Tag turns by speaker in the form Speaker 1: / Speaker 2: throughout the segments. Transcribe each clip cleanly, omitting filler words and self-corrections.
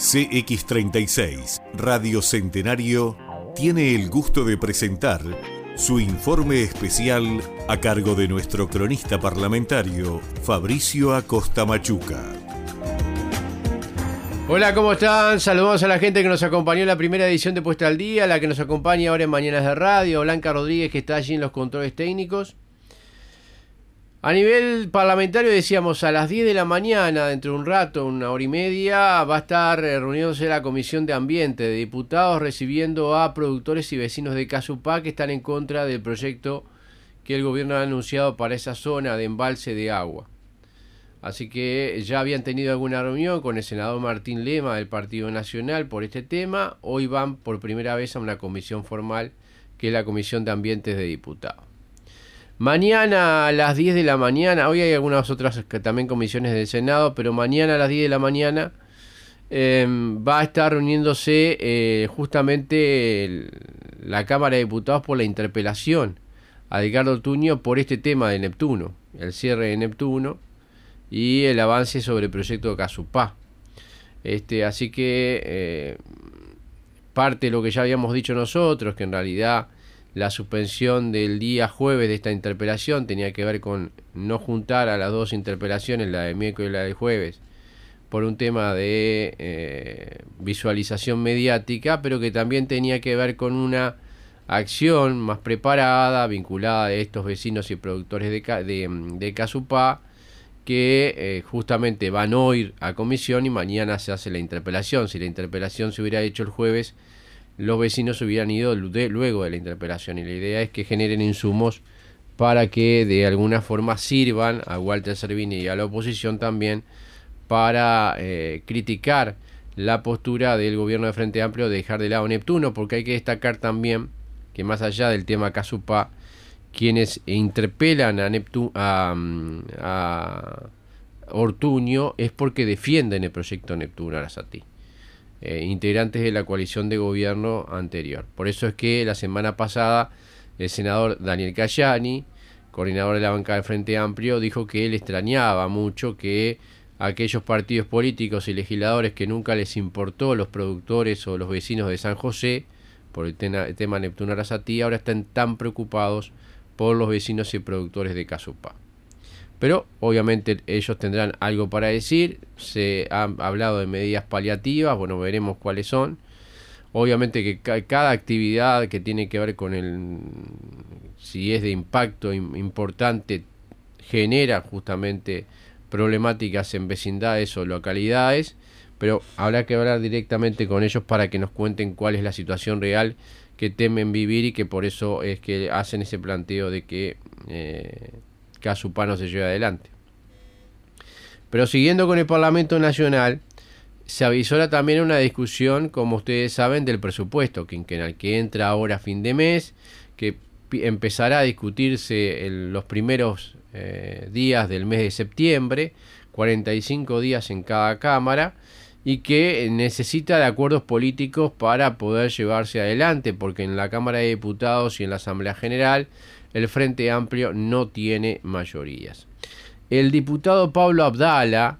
Speaker 1: CX36 Radio Centenario tiene el gusto de presentar su informe especial a cargo de nuestro cronista parlamentario Fabricio Acosta Machuca.
Speaker 2: Hola, ¿cómo están? Saludamos a la gente que nos acompañó en la primera edición de Puesta al Día, la que nos acompaña ahora en Mañanas de Radio, Blanca Rodríguez, que está allí en los controles técnicos. A nivel parlamentario decíamos a las 10 de la mañana, dentro de un rato, una hora y media, va a estar reuniéndose la Comisión de Ambiente de Diputados recibiendo a productores y vecinos de Casupá que están en contra del proyecto que el gobierno ha anunciado para esa zona de embalse de agua. Así que ya habían tenido alguna reunión con el senador Martín Lema del Partido Nacional por este tema. Hoy van por primera vez a una comisión formal que es la Comisión de Ambientes de Diputados. Mañana a las 10 de la mañana, hoy hay algunas otras también comisiones del Senado, pero mañana a las 10 de la mañana va a estar reuniéndose justamente la Cámara de Diputados por la interpelación a Edgardo Ortuño por este tema de Neptuno, el cierre de Neptuno y el avance sobre el proyecto de Casupá. Así que parte de lo que ya habíamos dicho nosotros, que en realidad la suspensión del día jueves de esta interpelación tenía que ver con no juntar a las dos interpelaciones, la de miércoles y la de jueves, por un tema de visualización mediática, pero que también tenía que ver con una acción más preparada, vinculada a estos vecinos y productores de Casupá, que justamente van hoy a comisión y mañana se hace la interpelación. Si la interpelación se hubiera hecho el jueves, los vecinos hubieran ido luego de la interpelación, y la idea es que generen insumos para que de alguna forma sirvan a Walter Servini y a la oposición también para criticar la postura del gobierno de Frente Amplio de dejar de lado Neptuno, porque hay que destacar también que más allá del tema Casupá, quienes interpelan a Ortuño es porque defienden el proyecto Neptuno Arasatí. Integrantes de la coalición de gobierno anterior. Por eso es que la semana pasada el senador Daniel Cayani, coordinador de la bancada del Frente Amplio, dijo que él extrañaba mucho que aquellos partidos políticos y legisladores que nunca les importó los productores o los vecinos de San José por el tema Neptuno Arasatí ahora están tan preocupados por los vecinos y productores de Casupá. Pero obviamente ellos tendrán algo para decir. Se ha hablado de medidas paliativas, bueno, veremos cuáles son. Obviamente que cada actividad que tiene que ver con si es de impacto importante, genera justamente problemáticas en vecindades o localidades, pero habrá que hablar directamente con ellos para que nos cuenten cuál es la situación real que temen vivir y que por eso es que hacen ese planteo de que Casupá no se lleve adelante. Pero siguiendo con el Parlamento Nacional, se avisora también una discusión, como ustedes saben, del presupuesto quinquenal, que entra ahora a fin de mes, que empezará a discutirse en los primeros días del mes de septiembre, 45 días en cada cámara, y que necesita de acuerdos políticos para poder llevarse adelante, porque en la Cámara de Diputados y en la Asamblea General el Frente Amplio no tiene mayorías. El diputado Pablo Abdala,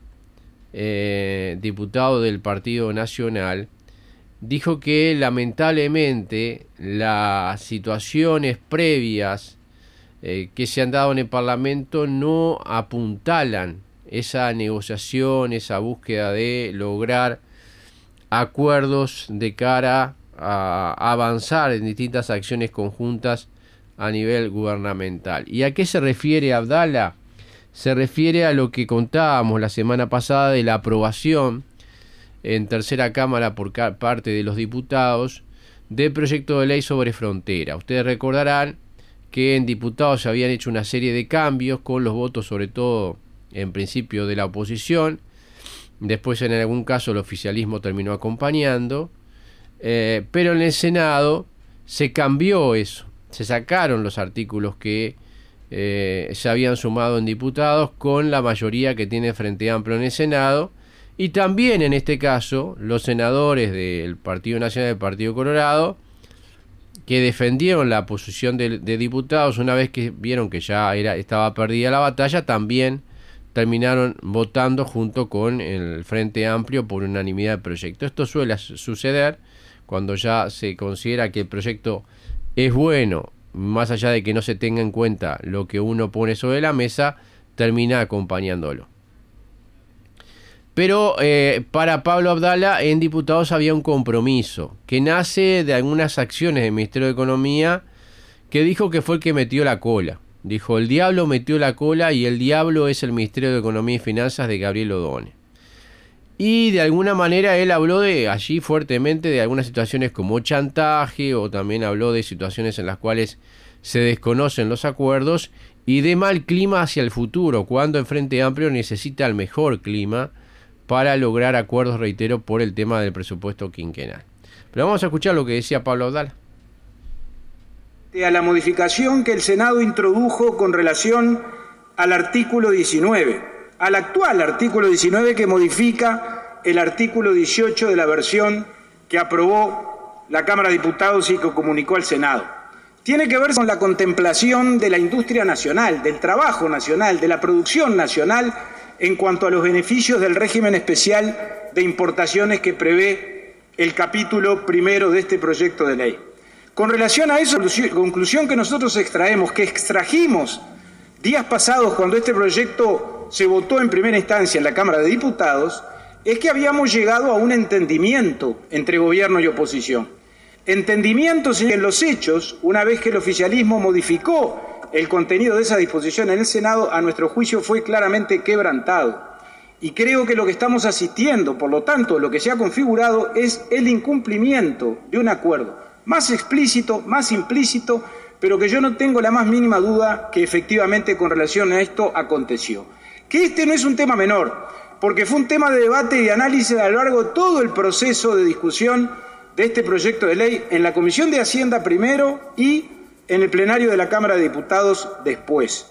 Speaker 2: diputado del Partido Nacional, dijo que lamentablemente las situaciones previas que se han dado en el Parlamento no apuntalan esa negociación, esa búsqueda de lograr acuerdos de cara a avanzar en distintas acciones conjuntas a nivel gubernamental. ¿Y a qué se refiere Abdala? Se refiere a lo que contábamos la semana pasada de la aprobación en tercera cámara por parte de los diputados del proyecto de ley sobre frontera. Ustedes recordarán que en diputados se habían hecho una serie de cambios con los votos, sobre todo en principio de la oposición. Después en algún caso el oficialismo terminó acompañando, pero en el Senado se cambió eso. Se sacaron los artículos que se habían sumado en diputados con la mayoría que tiene Frente Amplio en el Senado, y también en este caso los senadores del Partido Nacional y del Partido Colorado, que defendieron la posición de diputados una vez que vieron que ya estaba perdida la batalla, también terminaron votando junto con el Frente Amplio por unanimidad del proyecto. Esto suele suceder cuando ya se considera que el proyecto es bueno, más allá de que no se tenga en cuenta lo que uno pone sobre la mesa, termina acompañándolo. Pero para Pablo Abdala en diputados había un compromiso que nace de algunas acciones del Ministerio de Economía, que dijo que fue el que metió la cola. Dijo, el diablo metió la cola y el diablo es el Ministerio de Economía y Finanzas de Gabriel Odone. Y de alguna manera él habló de allí fuertemente de algunas situaciones como chantaje, o también habló de situaciones en las cuales se desconocen los acuerdos y de mal clima hacia el futuro, cuando el Frente Amplio necesita el mejor clima para lograr acuerdos, reitero, por el tema del presupuesto quinquenal. Pero vamos a escuchar lo que decía Pablo Abdala.
Speaker 3: A la modificación que el Senado introdujo con relación al artículo 19, al actual artículo 19 que modifica el artículo 18 de la versión que aprobó la Cámara de Diputados y que comunicó al Senado. Tiene que ver con la contemplación de la industria nacional, del trabajo nacional, de la producción nacional en cuanto a los beneficios del régimen especial de importaciones que prevé el capítulo primero de este proyecto de ley. Con relación a eso, la conclusión que nosotros extrajimos días pasados cuando este proyecto se votó en primera instancia en la Cámara de Diputados, es que habíamos llegado a un entendimiento entre gobierno y oposición. Entendimiento en los hechos, una vez que el oficialismo modificó el contenido de esa disposición en el Senado, a nuestro juicio fue claramente quebrantado. Y creo que lo que estamos asistiendo, por lo tanto, lo que se ha configurado es el incumplimiento de un acuerdo más explícito, más implícito, pero que yo no tengo la más mínima duda que efectivamente con relación a esto aconteció. Que este no es un tema menor, porque fue un tema de debate y de análisis a lo largo de todo el proceso de discusión de este proyecto de ley en la Comisión de Hacienda primero y en el plenario de la Cámara de Diputados después.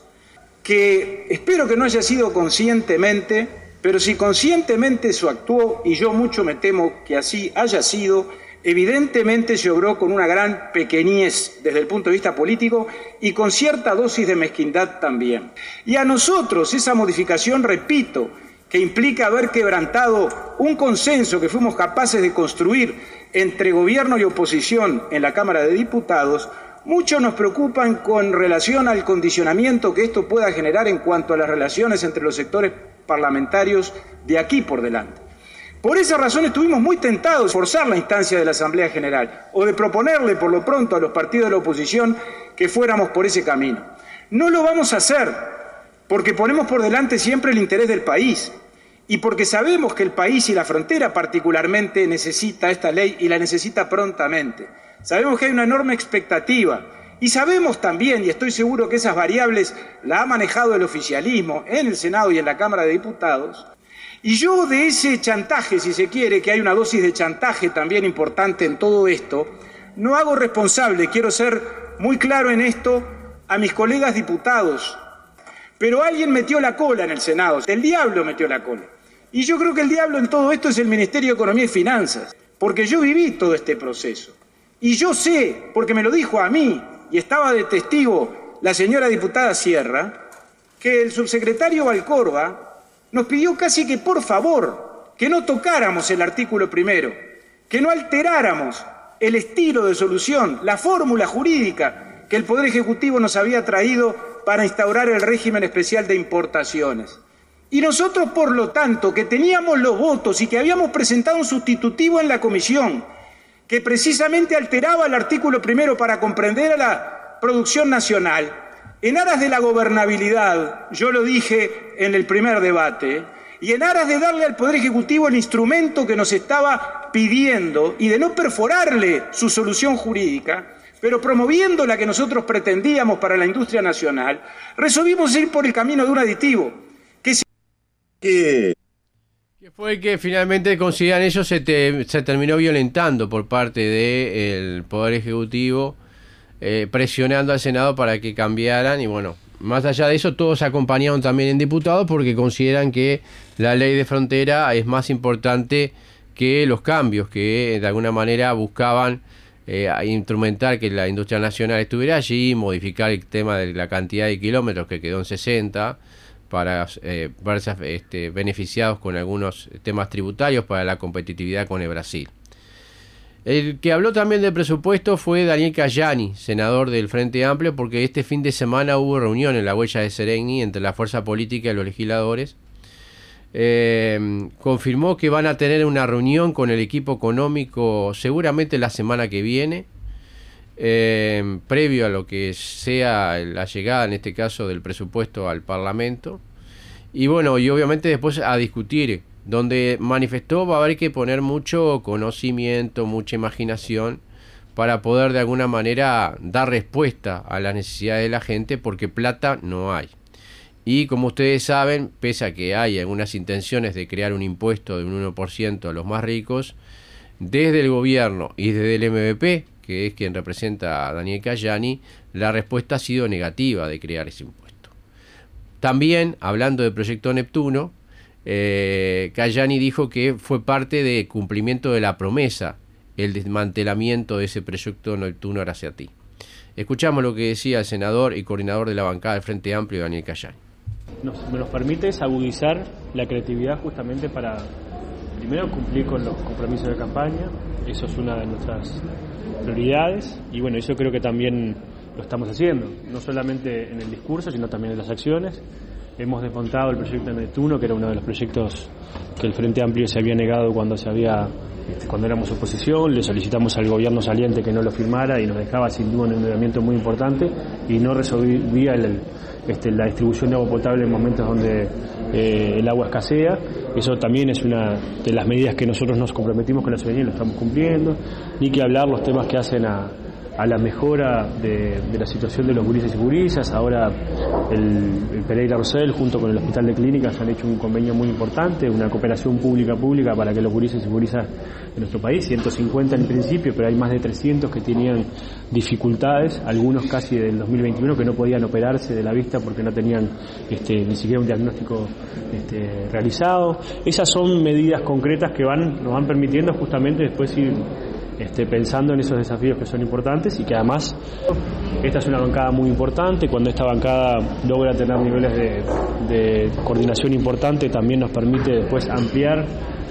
Speaker 3: Que espero que no haya sido conscientemente, pero si conscientemente se actuó, y yo mucho me temo que así haya sido, evidentemente se obró con una gran pequeñez desde el punto de vista político y con cierta dosis de mezquindad también. Y a nosotros esa modificación, repito, que implica haber quebrantado un consenso que fuimos capaces de construir entre gobierno y oposición en la Cámara de Diputados, mucho nos preocupan con relación al condicionamiento que esto pueda generar en cuanto a las relaciones entre los sectores parlamentarios de aquí por delante. Por esa razón estuvimos muy tentados de forzar la instancia de la Asamblea General o de proponerle por lo pronto a los partidos de la oposición que fuéramos por ese camino. No lo vamos a hacer porque ponemos por delante siempre el interés del país y porque sabemos que el país y la frontera particularmente necesita esta ley y la necesita prontamente. Sabemos que hay una enorme expectativa y sabemos también, y estoy seguro que esas variables la ha manejado el oficialismo en el Senado y en la Cámara de Diputados. Y yo de ese chantaje, si se quiere, que hay una dosis de chantaje también importante en todo esto, no hago responsable, quiero ser muy claro en esto, a mis colegas diputados. Pero alguien metió la cola en el Senado, el diablo metió la cola. Y yo creo que el diablo en todo esto es el Ministerio de Economía y Finanzas, porque yo viví todo este proceso. Y yo sé, porque me lo dijo a mí, y estaba de testigo la señora diputada Sierra, que el subsecretario Valcorba nos pidió casi que por favor que no tocáramos el artículo primero, que no alteráramos el estilo de solución, la fórmula jurídica que el Poder Ejecutivo nos había traído para instaurar el régimen especial de importaciones. Y nosotros, por lo tanto, que teníamos los votos y que habíamos presentado un sustitutivo en la comisión que precisamente alteraba el artículo primero para comprender a la producción nacional, en aras de la gobernabilidad, yo lo dije en el primer debate, y en aras de darle al Poder Ejecutivo el instrumento que nos estaba pidiendo y de no perforarle su solución jurídica, pero promoviendo la que nosotros pretendíamos para la industria nacional, resolvimos ir por el camino de un aditivo,
Speaker 2: que fue que finalmente consideran ellos se terminó violentando por parte del Poder Ejecutivo, presionando al Senado para que cambiaran. Y bueno, más allá de eso, todos acompañaron también en diputados porque consideran que la ley de frontera es más importante que los cambios que de alguna manera buscaban instrumentar que la industria nacional estuviera allí, modificar el tema de la cantidad de kilómetros que quedó en 60, para verse beneficiados con algunos temas tributarios para la competitividad con el Brasil. El que habló también del presupuesto fue Daniel Cayani, senador del Frente Amplio, porque este fin de semana hubo reunión en la huella de Seregni entre la fuerza política y los legisladores. Confirmó que van a tener una reunión con el equipo económico seguramente la semana que viene, previo a lo que sea la llegada, en este caso, del presupuesto al Parlamento. Y bueno, y obviamente después a discutir, donde manifestó va a haber que poner mucho conocimiento, mucha imaginación para poder de alguna manera dar respuesta a las necesidades de la gente, porque plata no hay. Y como ustedes saben, pese a que hay algunas intenciones de crear un impuesto de un 1% a los más ricos, desde el gobierno y desde el MVP, que es quien representa a Daniel Cayani, la respuesta ha sido negativa de crear ese impuesto. También, hablando del proyecto Neptuno, Cayani dijo que fue parte de cumplimiento de la promesa el desmantelamiento de ese proyecto Neptuno hacia ti. Escuchamos lo que decía el senador y coordinador de la bancada del Frente Amplio, Daniel Cayani.
Speaker 4: Nos permite agudizar la creatividad justamente para, primero, cumplir con los compromisos de campaña. Eso es una de nuestras prioridades y bueno, eso creo que también lo estamos haciendo, no solamente en el discurso, sino también en las acciones. Hemos desmontado el proyecto Neptuno, que era uno de los proyectos que el Frente Amplio se había negado cuando éramos oposición. Le solicitamos al gobierno saliente que no lo firmara y nos dejaba sin duda un endeudamiento muy importante y no resolvía la distribución de agua potable en momentos donde el agua escasea. Eso también es una de las medidas que nosotros nos comprometimos con la ciudadanía y lo estamos cumpliendo. Ni que hablar los temas que hacen a la mejora de la situación de los gurises y gurisas. Ahora el Pereira Rosell junto con el Hospital de Clínicas han hecho un convenio muy importante, una cooperación pública para que los gurises y gurisas de nuestro país, 150 en principio, pero hay más de 300 que tenían dificultades, algunos casi del 2021 que no podían operarse de la vista porque no tenían ni siquiera un diagnóstico realizado. Esas son medidas concretas que nos van permitiendo justamente después ir pensando en esos desafíos que son importantes y que además esta es una bancada muy importante. Cuando esta bancada logra tener niveles de coordinación importante, también nos permite después ampliar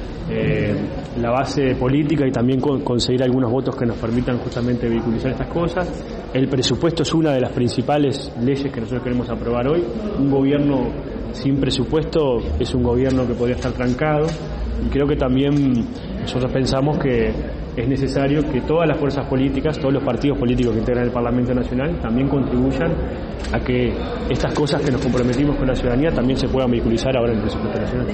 Speaker 4: la base política y también conseguir algunos votos que nos permitan justamente vehiculizar estas cosas. El presupuesto es una de las principales leyes que nosotros queremos aprobar hoy. Un gobierno sin presupuesto es un gobierno que podría estar trancado y creo que también nosotros pensamos que es necesario que todas las fuerzas políticas, todos los partidos políticos que integran el Parlamento Nacional también contribuyan a que estas cosas que nos comprometimos con la ciudadanía también se puedan vehiculizar ahora en el presupuesto nacional.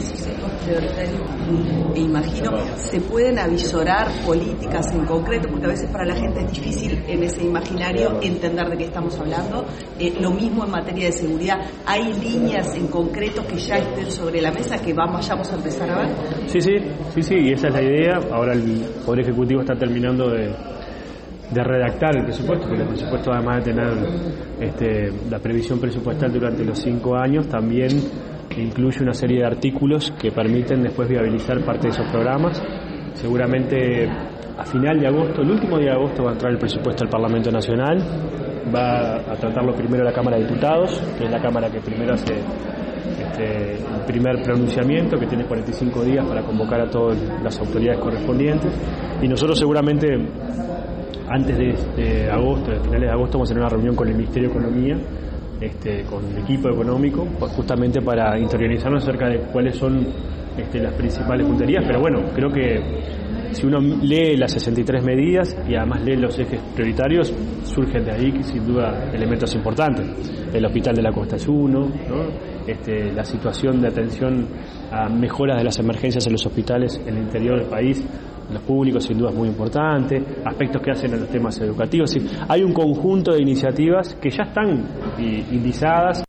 Speaker 5: E imagino, ¿se pueden avisorar políticas en concreto? Porque a veces para la gente es difícil en ese imaginario entender de qué estamos hablando. Lo mismo en materia de seguridad. ¿Hay líneas en concreto que ya estén sobre la mesa que vayamos a empezar a ver?
Speaker 4: Sí, y esa es la idea. Ahora el Poder Ejecutivo está terminando de redactar el presupuesto, porque el presupuesto, además de tener la previsión presupuestal durante los 5 años, también incluye una serie de artículos que permiten después viabilizar parte de esos programas. Seguramente a final de agosto, el último día de agosto, va a entrar el presupuesto al Parlamento Nacional. Va a tratarlo primero la Cámara de Diputados, que es la Cámara que primero hace el primer pronunciamiento, que tiene 45 días para convocar a todas las autoridades correspondientes. Y nosotros seguramente antes de agosto, de finales de agosto, vamos a tener una reunión con el Ministerio de Economía, con el equipo económico, justamente para interiorizarnos acerca de cuáles son las principales punterías. Pero bueno, creo que si uno lee las 63 medidas y además lee los ejes prioritarios, surgen de ahí sin duda elementos importantes. El Hospital de la Costa es uno, ¿no? La situación de atención a mejoras de las emergencias en los hospitales en el interior del país, los públicos, sin duda es muy importante, aspectos que hacen a los temas educativos. Sí, hay un conjunto de iniciativas que ya están indizadas.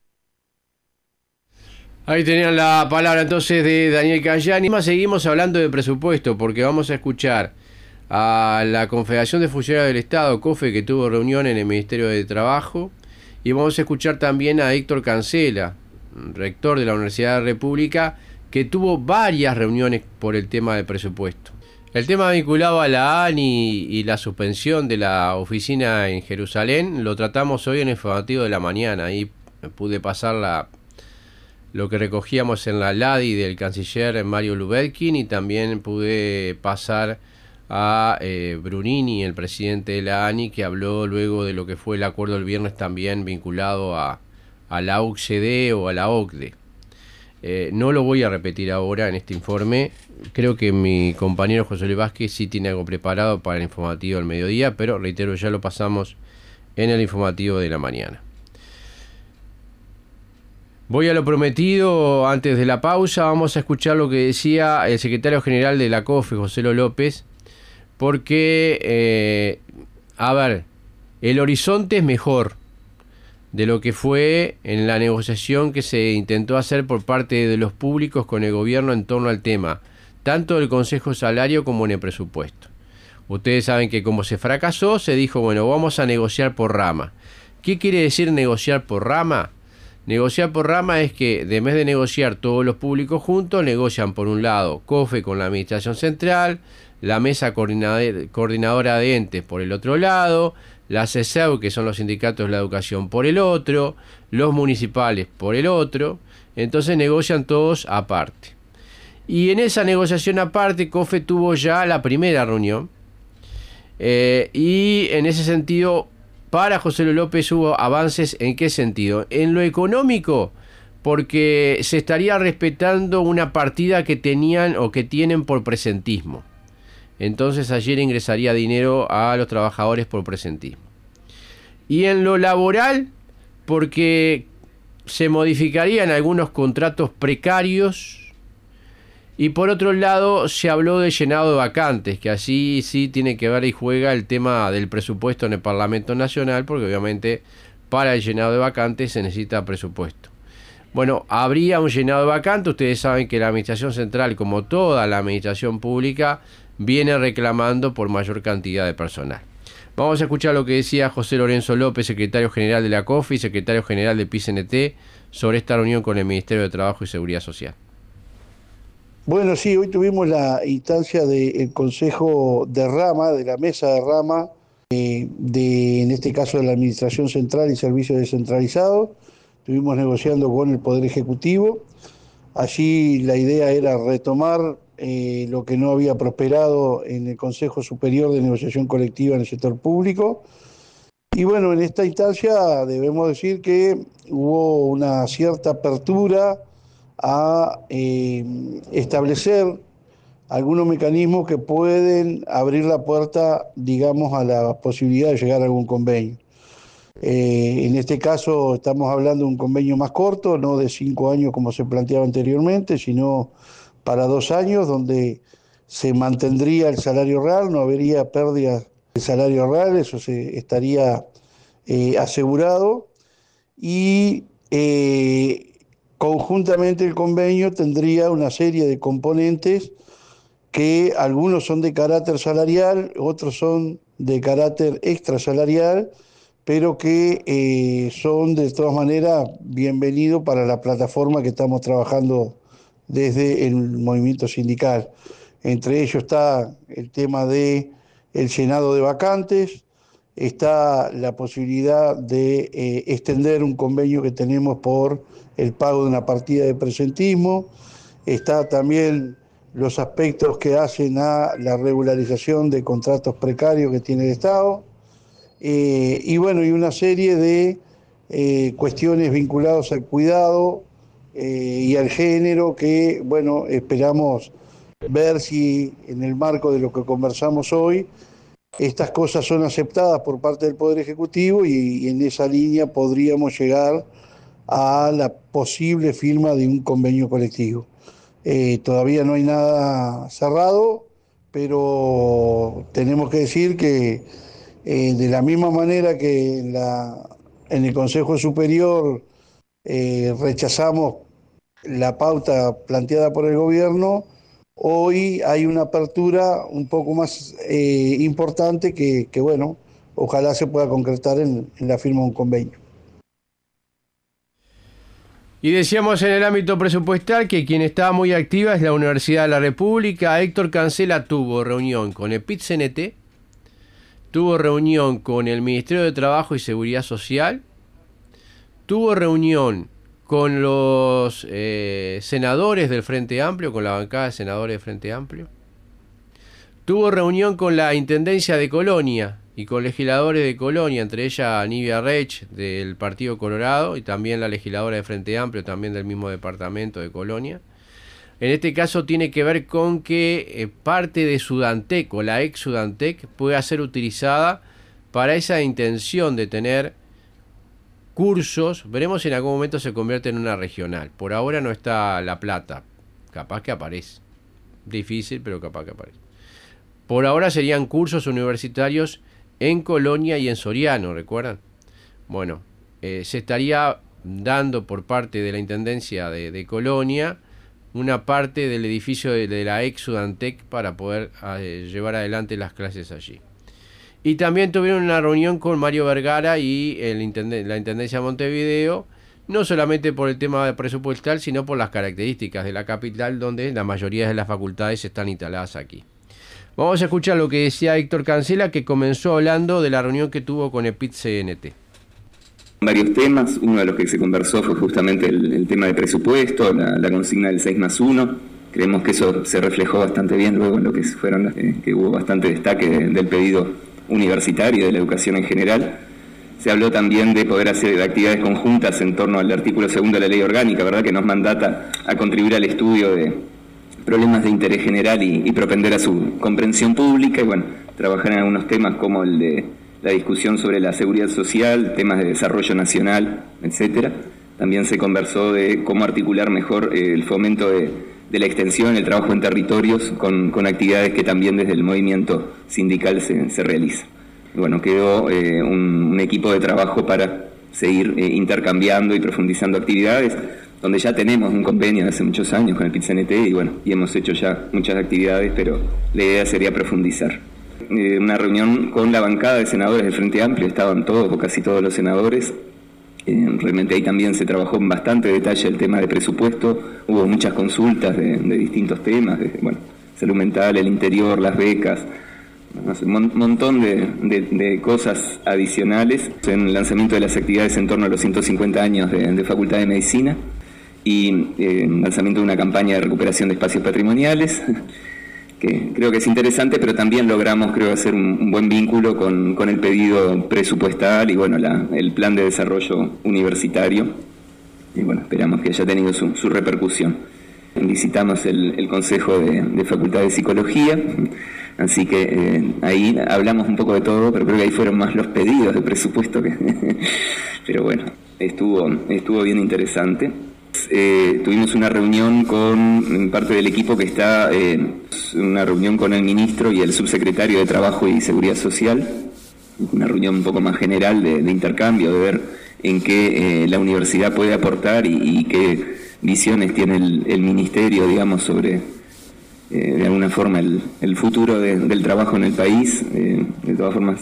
Speaker 2: Ahí tenían la palabra entonces de Daniel Cayani. Seguimos hablando de presupuesto porque vamos a escuchar a la Confederación de Funcionarios del Estado, COFE, que tuvo reunión en el Ministerio de Trabajo, y vamos a escuchar también a Héctor Cancela, rector de la Universidad de la República, que tuvo varias reuniones por el tema del presupuesto. El tema vinculado a la ANI y la suspensión de la oficina en Jerusalén lo tratamos hoy en el informativo de la mañana. Ahí pude pasar lo que recogíamos en la LADI del canciller Mario Lubetkin, y también pude pasar a Brunini, el presidente de la ANI, que habló luego de lo que fue el acuerdo del viernes también vinculado a la OCDE o a la OCDE. No lo voy a repetir ahora en este informe. Creo que mi compañero José Luis Vázquez sí tiene algo preparado para el informativo del mediodía, pero reitero, ya lo pasamos en el informativo de la mañana. Voy a lo prometido. Antes de la pausa vamos a escuchar lo que decía el secretario general de la COFE, José López, porque, a ver, el horizonte es mejor de lo que fue en la negociación que se intentó hacer por parte de los públicos con el gobierno en torno al tema, tanto del Consejo Salario como en el presupuesto. Ustedes saben que como se fracasó, se dijo, bueno, vamos a negociar por rama. ¿Qué quiere decir negociar por rama? Negociar por rama es que, de vez de negociar todos los públicos juntos, negocian por un lado COFE con la Administración Central, la Mesa Coordinadora de Entes por el otro lado, la CESEU, que son los sindicatos de la educación, por el otro, los municipales por el otro. Entonces negocian todos aparte. Y en esa negociación aparte, COFE tuvo ya la primera reunión, y en ese sentido, para José López hubo avances. ¿En qué sentido? En lo económico, porque se estaría respetando una partida que tenían o que tienen por presentismo. Entonces ayer ingresaría dinero a los trabajadores por presentismo. Y en lo laboral, porque se modificarían algunos contratos precarios. Y por otro lado, se habló de llenado de vacantes, que así sí tiene que ver y juega el tema del presupuesto en el Parlamento Nacional, porque obviamente para el llenado de vacantes se necesita presupuesto. Bueno, habría un llenado de vacantes. Ustedes saben que la Administración Central, como toda la administración pública, viene reclamando por mayor cantidad de personal. Vamos a escuchar lo que decía José Lorenzo López, secretario general de la COFE y secretario general de PICNT, sobre esta reunión con el Ministerio de Trabajo y Seguridad Social.
Speaker 6: Bueno, sí, hoy tuvimos la instancia del Consejo de Rama, de la Mesa de Rama, en este caso de la Administración Central y Servicios Descentralizados. Estuvimos negociando con el Poder Ejecutivo. Allí la idea era retomar lo que no había prosperado en el Consejo Superior de Negociación Colectiva en el sector público. Y bueno, en esta instancia debemos decir que hubo una cierta apertura a establecer algunos mecanismos que pueden abrir la puerta, digamos, a la posibilidad de llegar a algún convenio. En este caso estamos hablando de un convenio más corto, no de 5 años como se planteaba anteriormente, sino para 2 años, donde se mantendría el salario real, no habría pérdidas de salario real, eso se estaría asegurado, y conjuntamente el convenio tendría una serie de componentes que algunos son de carácter salarial, otros son de carácter extrasalarial, pero que son de todas maneras bienvenidos para la plataforma que estamos trabajando desde el movimiento sindical. Entre ellos está el tema de el llenado de vacantes, está la posibilidad de extender un convenio que tenemos por el pago de una partida de presentismo, está también los aspectos que hacen a la regularización de contratos precarios que tiene el Estado, y bueno, y una serie de cuestiones vinculadas al cuidado y al género que, bueno, esperamos ver si en el marco de lo que conversamos hoy, estas cosas son aceptadas por parte del Poder Ejecutivo y en esa línea podríamos llegar a la posible firma de un convenio colectivo. Todavía no hay nada cerrado, pero tenemos que decir que de la misma manera que en el Consejo Superior rechazamos la pauta planteada por el gobierno, hoy hay una apertura un poco más importante que bueno, ojalá se pueda concretar en la firma de un convenio.
Speaker 2: Y decíamos en el ámbito presupuestal que quien estaba muy activa es la Universidad de la República. Héctor Cancela tuvo reunión con el PIT-CNT, tuvo reunión con el Ministerio de Trabajo y Seguridad Social, tuvo reunión con los senadores del Frente Amplio, con la bancada de senadores del Frente Amplio. Tuvo reunión con la Intendencia de Colonia y con legisladores de Colonia, entre ellas Nivia Reich del Partido Colorado y también la legisladora de Frente Amplio, también del mismo departamento de Colonia. En este caso tiene que ver con que parte de Sudantec o la ex Sudantec pueda ser utilizada para esa intención de tener cursos. Veremos si en algún momento se convierte en una regional. Por ahora no está La Plata. Capaz que aparece. Difícil, pero capaz que aparece. Por ahora serían cursos universitarios en Colonia y en Soriano, ¿recuerdan? Bueno, se estaría dando por parte de la Intendencia de Colonia una parte del edificio de la ex Sudantec para poder llevar adelante las clases allí. Y también tuvieron una reunión con Mario Vergara y la Intendencia de Montevideo, no solamente por el tema presupuestal, sino por las características de la capital, donde la mayoría de las facultades están instaladas aquí. Vamos a escuchar lo que decía Héctor Cancela, que comenzó hablando de la reunión que tuvo con EPIT-CNT.
Speaker 7: Varios temas, uno de los que se conversó fue justamente el tema de presupuesto, la consigna del 6+1. Creemos que eso se reflejó bastante bien luego en lo que fueron que hubo bastante destaque del pedido universitario y de la educación en general. Se habló también de poder hacer actividades conjuntas en torno al artículo 2 de la ley orgánica, ¿verdad?, que nos mandata a contribuir al estudio de problemas de interés general y propender a su comprensión pública, y bueno, trabajar en algunos temas como el de la discusión sobre la seguridad social, temas de desarrollo nacional, etcétera. También se conversó de cómo articular mejor el fomento de la extensión, el trabajo en territorios con actividades que también desde el movimiento sindical se realizan. Bueno, quedó un equipo de trabajo para seguir intercambiando y profundizando actividades, donde ya tenemos un convenio de hace muchos años con el PIT-CNT y hemos hecho ya muchas actividades, pero la idea sería profundizar. Una reunión con la bancada de senadores del Frente Amplio, estaban todos o casi todos los senadores. Realmente ahí también se trabajó en bastante detalle el tema de presupuesto, hubo muchas consultas de distintos temas, salud mental, el interior, las becas, un montón de cosas adicionales en el lanzamiento de las actividades en torno a los 150 años de Facultad de Medicina y lanzamiento de una campaña de recuperación de espacios patrimoniales, que creo que es interesante, pero también logramos, creo, hacer un buen vínculo con el pedido presupuestal y bueno, el plan de desarrollo universitario, y bueno, esperamos que haya tenido su repercusión. Visitamos el Consejo de Facultad de Psicología, así que ahí hablamos un poco de todo, pero creo que ahí fueron más los pedidos de presupuesto que pero bueno, estuvo bien interesante. Tuvimos una reunión con parte del equipo que está, una reunión con el ministro y el subsecretario de Trabajo y Seguridad Social, una reunión un poco más general de intercambio, de ver en qué la universidad puede aportar y qué visiones tiene el ministerio, digamos, sobre de alguna forma el futuro del trabajo en el país. De todas formas,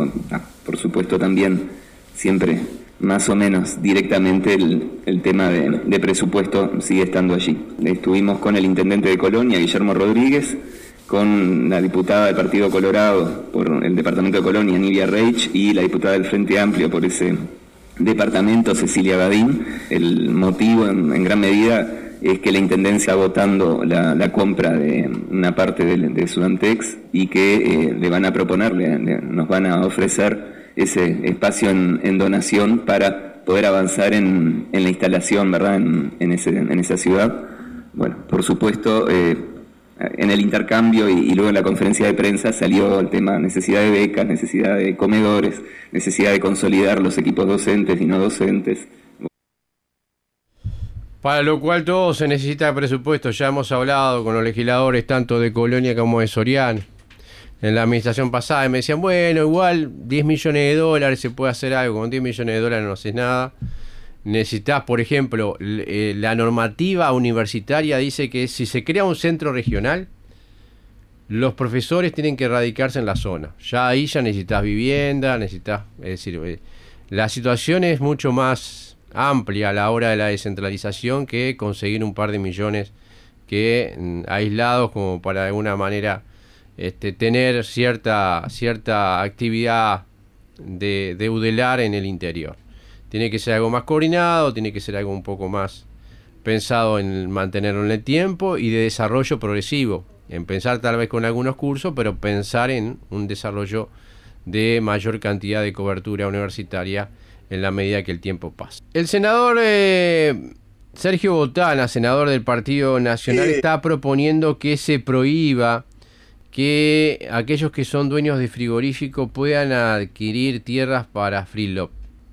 Speaker 7: por supuesto también siempre más o menos directamente el tema de presupuesto sigue estando allí. Estuvimos con el intendente de Colonia, Guillermo Rodríguez, con la diputada del Partido Colorado por el departamento de Colonia, Nivia Reich, y la diputada del Frente Amplio por ese departamento, Cecilia Badín. El motivo en gran medida es que la Intendencia está votando la compra de una parte de Sudantex y que le van a proponerle, nos van a ofrecer ese espacio en donación para poder avanzar en la instalación, ¿verdad?, en esa ciudad. Bueno, por supuesto, en el intercambio y luego en la conferencia de prensa salió el tema necesidad de becas, necesidad de comedores, necesidad de consolidar los equipos docentes y no docentes.
Speaker 2: Para lo cual todo se necesita presupuesto. Ya hemos hablado con los legisladores tanto de Colonia como de Soriano en la administración pasada y me decían, bueno, igual 10 millones de dólares se puede hacer algo, con 10 millones de dólares no haces nada. Necesitas, por ejemplo, la normativa universitaria dice que si se crea un centro regional, los profesores tienen que radicarse en la zona. Ya ahí ya necesitas vivienda, es decir, la situación es mucho más amplia a la hora de la descentralización que conseguir un par de millones que aislados como para de alguna manera tener cierta actividad de UDELAR en el interior. Tiene que ser algo más coordinado, tiene que ser algo un poco más pensado en mantenerlo en el tiempo y de desarrollo progresivo. En pensar tal vez con algunos cursos, pero pensar en un desarrollo de mayor cantidad de cobertura universitaria en la medida que el tiempo pasa. El senador Sergio Botana, senador del Partido Nacional, está proponiendo que se prohíba que aquellos que son dueños de frigorífico puedan adquirir tierras para freelot.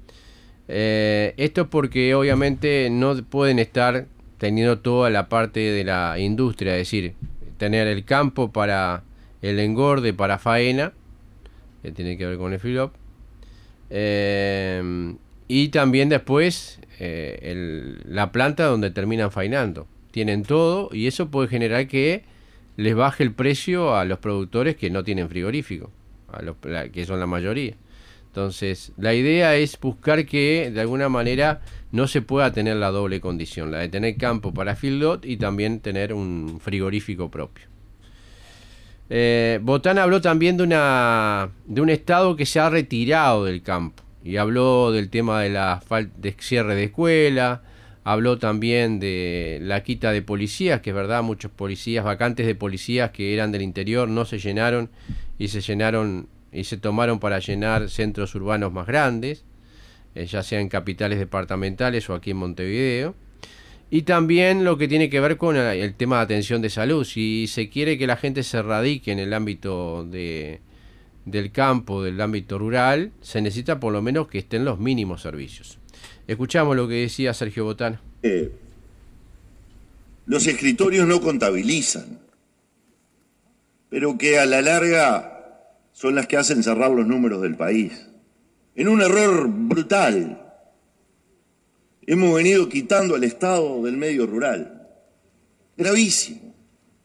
Speaker 2: Esto porque obviamente no pueden estar teniendo toda la parte de la industria, es decir, tener el campo para el engorde, para faena, que tiene que ver con el freelot, y también después la planta donde terminan faenando. Tienen todo y eso puede generar que les baje el precio a los productores que no tienen frigorífico, que son la mayoría. Entonces, la idea es buscar que de alguna manera no se pueda tener la doble condición, la de tener campo para feedlot y también tener un frigorífico propio. Botana habló también de un estado que se ha retirado del campo y habló del tema de cierre de escuela, habló también de la quita de policías, que es verdad, muchos policías, vacantes de policías que eran del interior no se llenaron y se tomaron para llenar centros urbanos más grandes, ya sea en capitales departamentales o aquí en Montevideo. Y también lo que tiene que ver con el tema de atención de salud. Si se quiere que la gente se radique en el ámbito del campo, del ámbito rural, se necesita por lo menos que estén los mínimos servicios. Escuchamos lo que decía Sergio Botana.
Speaker 8: Los escritorios no contabilizan, pero que a la larga son las que hacen cerrar los números del país. En un error brutal, hemos venido quitando al Estado del medio rural. Gravísimo.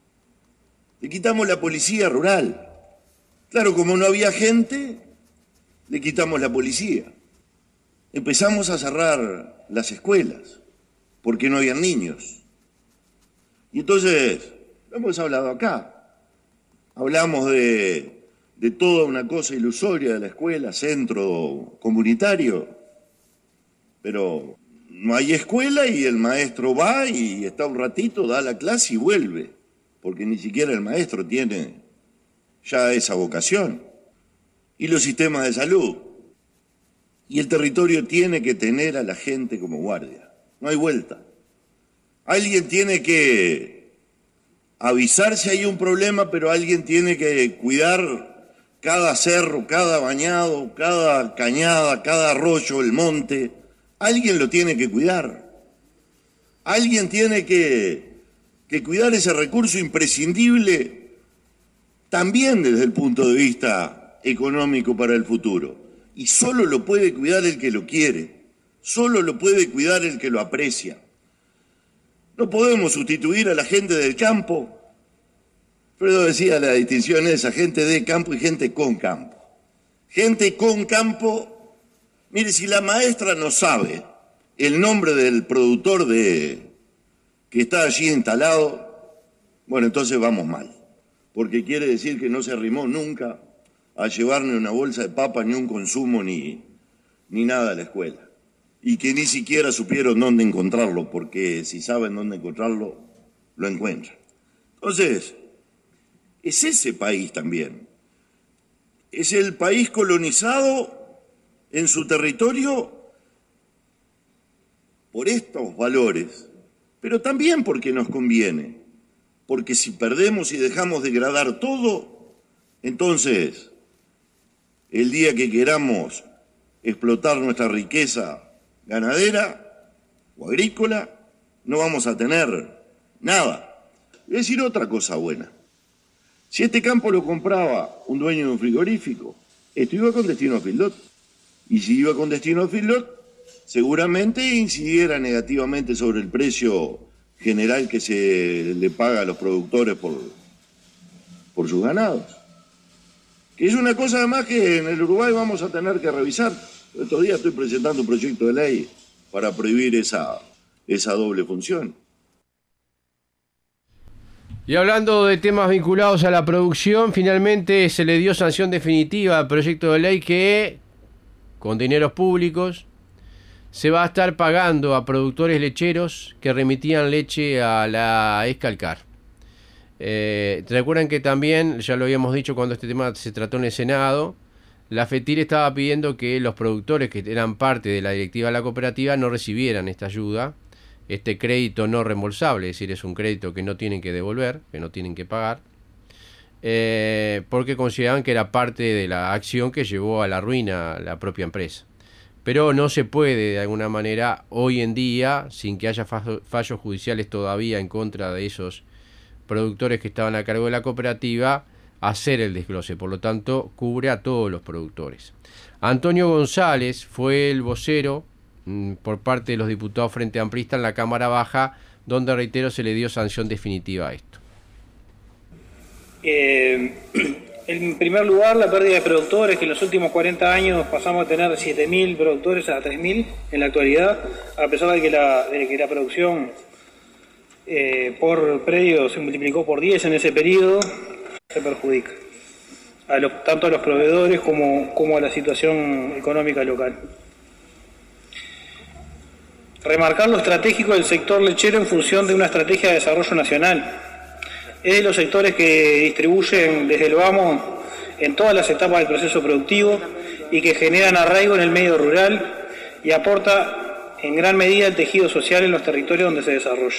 Speaker 8: Le quitamos la policía rural. Claro, como no había gente, le quitamos la policía. Empezamos a cerrar las escuelas, porque no habían niños. Y entonces, lo hemos hablado acá. Hablamos de toda una cosa ilusoria de la escuela, centro comunitario, pero no hay escuela y el maestro va y está un ratito, da la clase y vuelve, porque ni siquiera el maestro tiene ya esa vocación. Y los sistemas de salud. Y el territorio tiene que tener a la gente como guardia. No hay vuelta. Alguien tiene que avisar si hay un problema, pero alguien tiene que cuidar cada cerro, cada bañado, cada cañada, cada arroyo, el monte. Alguien lo tiene que cuidar. Alguien tiene que cuidar ese recurso imprescindible también desde el punto de vista económico para el futuro. Y solo lo puede cuidar el que lo quiere, solo lo puede cuidar el que lo aprecia. No podemos sustituir a la gente del campo. Fredo decía la distinción esa, gente de campo y gente con campo. Gente con campo, mire, si la maestra no sabe el nombre del productor que está allí instalado, bueno, entonces vamos mal, porque quiere decir que no se arrimó nunca a llevar ni una bolsa de papa, ni un consumo, ni nada a la escuela. Y que ni siquiera supieron dónde encontrarlo, porque si saben dónde encontrarlo, lo encuentran. Entonces, es ese país también. Es el país colonizado en su territorio por estos valores, pero también porque nos conviene. Porque si perdemos y dejamos degradar todo, entonces el día que queramos explotar nuestra riqueza ganadera o agrícola, no vamos a tener nada. Voy a decir otra cosa buena. Si este campo lo compraba un dueño de un frigorífico, esto iba con destino a feedlot. Y si iba con destino a feedlot, seguramente incidiera negativamente sobre el precio general que se le paga a los productores por sus ganados. Que es una cosa además que en el Uruguay vamos a tener que revisar. Estos días estoy presentando un proyecto de ley para prohibir esa doble función.
Speaker 2: Y hablando de temas vinculados a la producción, finalmente se le dio sanción definitiva al proyecto de ley que, con dineros públicos, se va a estar pagando a productores lecheros que remitían leche a la Escalcar. Recuerdan que también, ya lo habíamos dicho cuando este tema se trató en el Senado, la FETIR estaba pidiendo que los productores que eran parte de la directiva de la cooperativa no recibieran esta ayuda, este crédito no reembolsable, es decir, es un crédito que no tienen que devolver, que no tienen que pagar, porque consideraban que era parte de la acción que llevó a la ruina a la propia empresa. Pero no se puede de alguna manera hoy en día, sin que haya fallos judiciales todavía en contra de esos productores que estaban a cargo de la cooperativa, hacer el desglose. Por lo tanto, cubre a todos los productores. Antonio González fue el vocero por parte de los diputados Frente Amplista en la Cámara Baja, donde, reitero, se le dio sanción definitiva a esto.
Speaker 9: En primer lugar, la pérdida de productores, que en los últimos 40 años pasamos a tener 7.000 productores a 3.000 en la actualidad, a pesar de que la producción por predio se multiplicó por 10 en ese periodo, se perjudica tanto a los proveedores como a la situación económica local. Remarcar lo estratégico del sector lechero en función de una estrategia de desarrollo nacional. Es de los sectores que distribuyen desde el vamos en todas las etapas del proceso productivo y que generan arraigo en el medio rural y aporta en gran medida el tejido social en los territorios donde se desarrolla.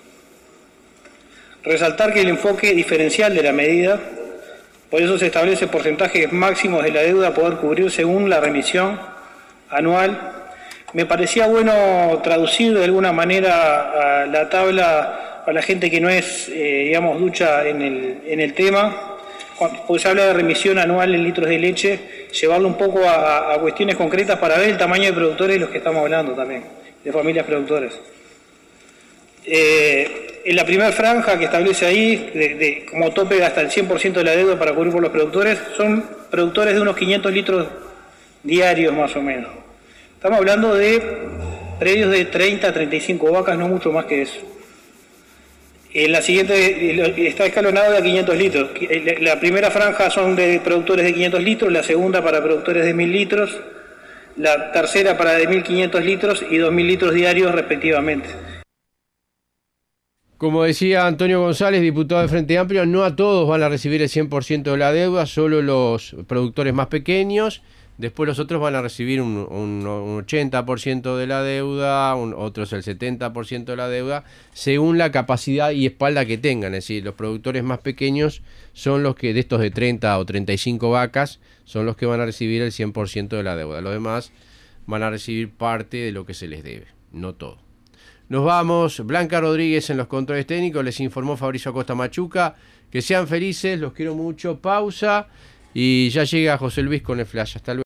Speaker 9: Resaltar que el enfoque diferencial de la medida, por eso se establece porcentajes máximos de la deuda a poder cubrir según la remisión anual. Me parecía bueno traducir de alguna manera a la tabla a la gente que no es, ducha en el tema, porque se habla de remisión anual en litros de leche, llevarlo un poco a cuestiones concretas para ver el tamaño de productores de los que estamos hablando también, de familias productoras. En la primera franja que establece ahí, como tope hasta el 100% de la deuda para cubrir por los productores, son productores de unos 500 litros diarios más o menos. Estamos hablando de predios de 30 a 35 vacas, no mucho más que eso. En la siguiente está escalonado de a 500 litros. La primera franja son de productores de 500 litros, la segunda para productores de 1.000 litros, la tercera para de 1.500 litros y 2.000 litros diarios respectivamente.
Speaker 2: Como decía Antonio González, diputado de Frente Amplio, no a todos van a recibir el 100% de la deuda, solo los productores más pequeños. Después los otros van a recibir un 80% de la deuda, otros el 70% de la deuda, según la capacidad y espalda que tengan. Es decir, los productores más pequeños son los que, de estos de 30 o 35 vacas, son los que van a recibir el 100% de la deuda. Los demás van a recibir parte de lo que se les debe, no todo. Nos vamos. Blanca Rodríguez en los controles técnicos. Les informó Fabricio Acosta Machuca. Que sean felices, los quiero mucho. Pausa y ya llega José Luis con el flash. Hasta luego.